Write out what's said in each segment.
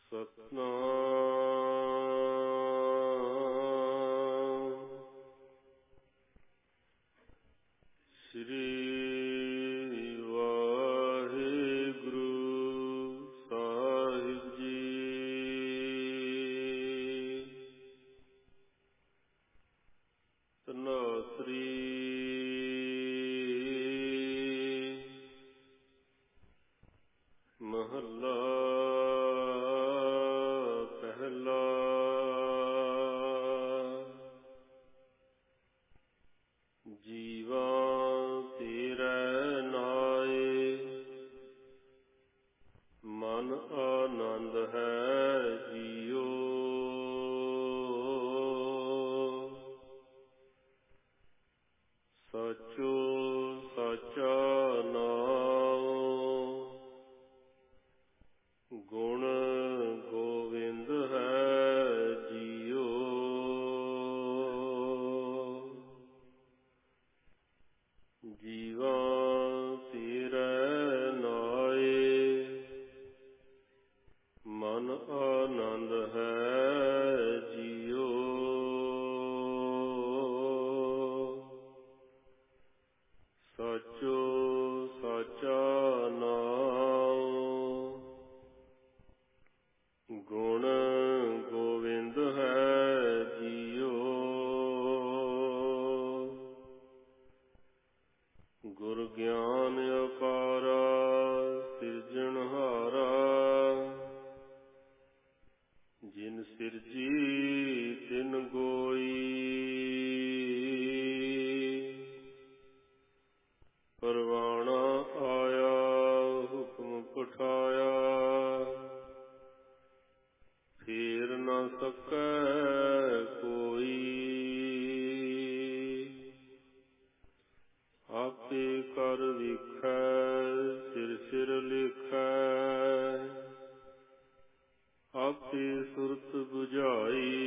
ਸਤਿਨਾਮ ਸ੍ਰੀ ਵਾਹਿਗੁਰੂ ਸਾਹਿਬ ਜੀ। ਧਨਾਸਰੀ ਮਹੱਲਾ ਪਹਿਲਾ। ਜੀਵਾ ਤੇਰੇ ਨਾਏ ਮਨ ਆਨੰਦ ਹੈ ਜੀਓ। ਸਚੋ ਸਾਚਾ ਨਾਮ ਗੁਣ ਗੋਬਿੰਦ ਹੈ ਜੀਓ। ਜੀਵਾ ਤੇਰੇ ਨਾਏ ਮਨ ਆਨੰਦ ਹੈ ਜੀਓ। ਸਚੋ ਸਾਚਾ ਨਾਮ ਗੁਣ ਗੋਬਿੰਦ ਹੈ ਜੀਓ। ਗੁਰ ਗਿਆਨ ਅਪਾਰਾ ਸਿਰਜਣਹਾਰਾ ਜਿਨ ਸਿਰਜੀ ਤਿਨ ਗੋਈ। ਪਰਵਾਣਾ ਆਇਆ ਹੁਕਮ ਪਠਾਇਆ ਫੇਰ ਨ ਸਕੈ ਕੋਈ। ਆਪੇ ਕਰ ਵੇਖੈ ਸਿਰ ਸਿਰ ਲਿਖੈ ਆਪੇ ਸੁਰਤ ਬੁਝਾਈ।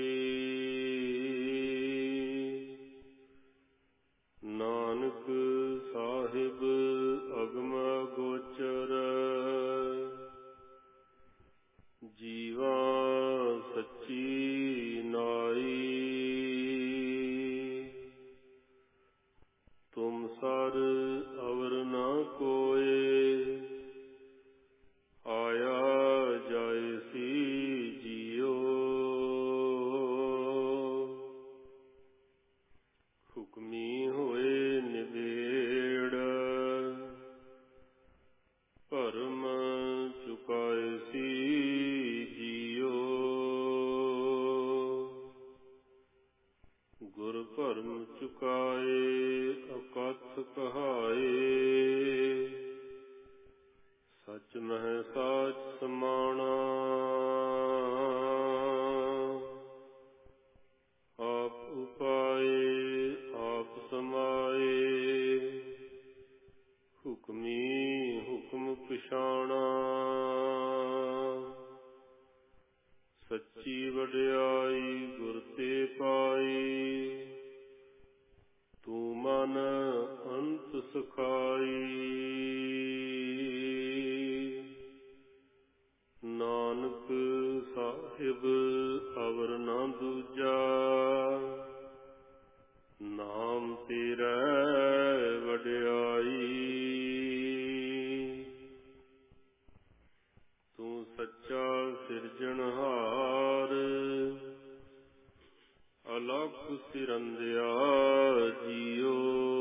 ਨਾਨਕ ਸਾਹਿਬ ਅਗਮ ਗੋਚਰ ਜੀਵਾ ਸੱਚੀ ਨਾਈ। ਤੁਮ ਸਰ ਅਵਰ ਨ ਕੋਇ ਆਇਆ ਜਾਇ ਸੀ ਜੀਓ। ਹੁਕਮੀ ਹੋਏ ਨਿਬੇੜ ਭਰਮ ਚੁਕਾਏ ਸੀ ਜੀਓ। ਗੁਰ ਭਰਮ ਚੁਕਾਏ ਅਕਥ ਕਹਾਏ ਸਚ ਮਹਿ ਸਾਚ ਸਮਾਣਾ। ਆਪ ਉਪਾਏ ਆਪ ਸਮਾਏ ਹੁਕਮੀ ਹੁਕਮ ਪਛਾਣਾ। ਸੱਚੀ ਵਡਿਆਈ ਗੁਰ ਤੇ ਪਾਈ ਤੂੰ ਮਨ ਅੰਤ ਸਖਾਈ। ਨਾਨਕ ਸਾਹਿਬ ਅਵਰ ਨ ਦੂਜਾ ਨਾਮ ਤੇਰੇ ਵਡਿਆਈ। ਤੂੰ ਸੱਚਾ ਸਿਰਜਣਹਾਰ ਅਲਖ ਸਿਰੰਦਿਆ ਜੀਓ।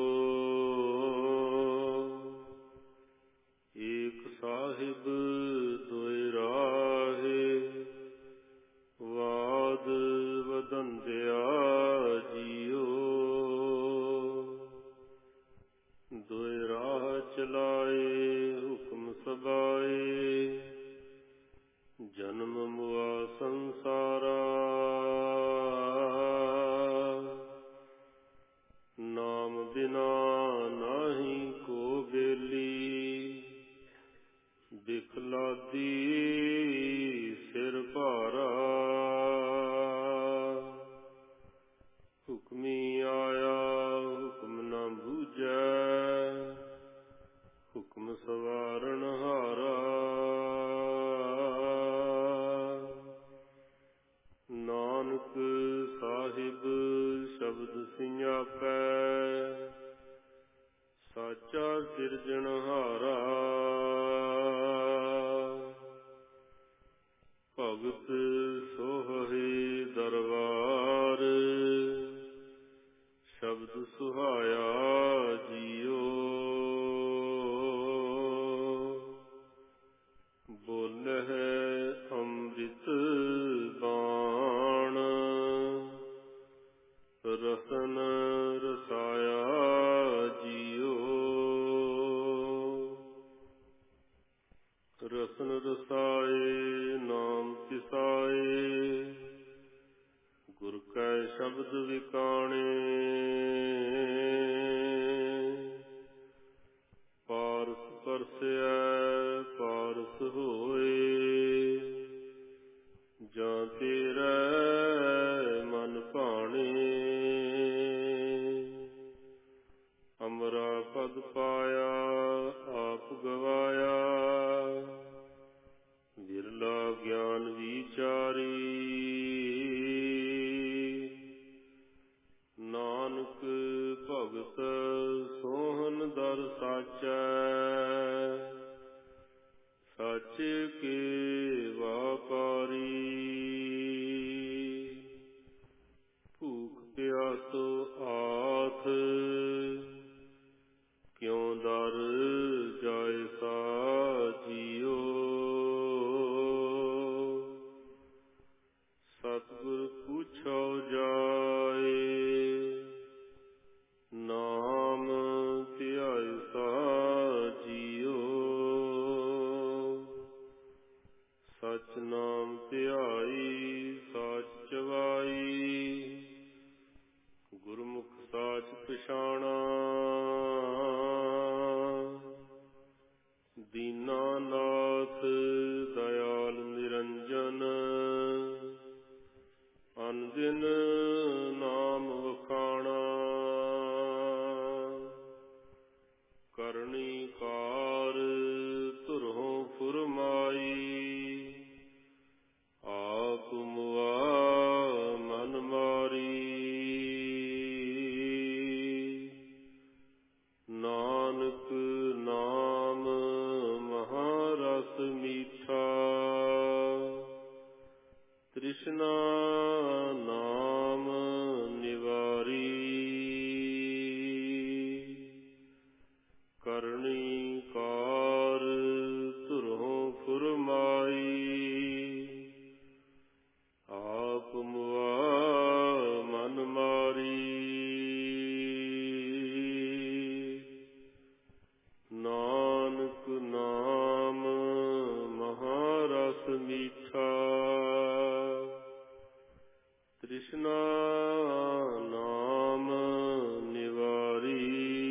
ਏਕ ਸਾਹਿਬ ਦੁਇ ਰਾਹੇ ਵਾਦ ਵਦੰਦਿਆ ਜੀਓ। ਦੁਇ ਰਾਹ ਚਲਾਏ ਹੁਕਮ ਸਬਾਏ ਜਨਮ ਮੁਆ ਸੰਸਾਰਾ। ਸ਼ਬਦ ਵਿਕਾਣੇ ਪਾਰਸ ਪਰਸਿਐ ਪਾਰਸ ਹੋਏ ਜਾਂ ਤੇਰਾ ਮਨ ਭਾਣੇ ਅਮਰਾ ਪਦ ਪਾਇਆ ਆਪ ਗਵਾਇਆ ਵਿਰਲਾ ਗਿਆਨ ਵਿਚਾਰੀ ਨਾਨਕ ਭਗਤ ਸੋਹਨ ਦਰ ਸਾਚੈ ਸਾਚੇ ਕੇ ਵਾਪਾਰੀ ਭੂਖ ਪਿਆਸੋ ਆਥ ਕਿਉ ਦਰ ਜਾਇ ਸਾ ਜੀਓ ਸਤਿਗੁਰ ਪੁੱਛੋ ਜਾਏ ਨਾਮ ਧਿਆਇ ਸਾ ਜੀਓ ਸਚ ਨਾਮ ਧਿਆਈ ਸਾਚ ਚਵਾਈ ਗੁਰਮੁਖ ਸਾਚ ਪਛਾਣਾ ਦੀਨਾਨਾਥ ਦਇਆਲ ਨਿਰੰਜਨ ਅਨਦਿਨ ਨਾਮ ਵਖਾਣਾ ਕਰਨੀ ਕਾਰ ਧੁਰੋਂ ਫੁਰਮਾਈ ਆਪ ਮੁਆ ਮਨ ਮਾਰੀ ਨਾਨਕ ਨਾਮ ਮਹਾਰਸ ਮੀਠਾ ਤ੍ਰਿਸ਼ਨਾ ਨਾਮ ਨਿਵਾਰੀ ਕਰਨੀ ਕਾਰ ਧੁਰੋਂ ਫੁਰਮਾਈ ਆਪ ਮੁਆ ਮਨ ਮਾਰੀ ਨਾਨਕ ਨਾਮ ਮਹਾਰਸ ਮੀਠਾ ਤ੍ਰਿਸ਼ਨਾ ਨਾਮ ਨਿਵਾਰੀ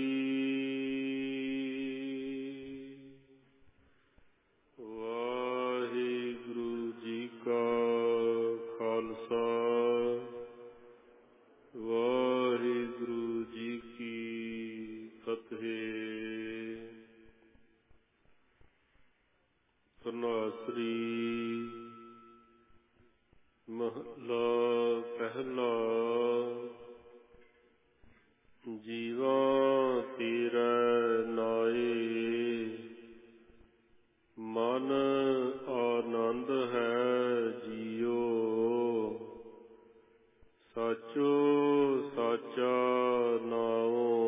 ਵਾਹਿਗੁਰੂ ਜੀ ਕਾ ਖਾਲਸਾ ਵਾਹਿਗੁਰੂ ਜੀ ਕੀ ਫਤਿਹ। ਧੰਨਾਸਰੀ ਮਹਲਾ ਪਹਿਲਾ। ਜੀਵਾ ਤੇਰੇ ਨਾਏ ਮਨ ਆਨੰਦ ਹੈ ਜੀਓ ਸਾਚੋ ਸਾਚਾ ਨਾਉ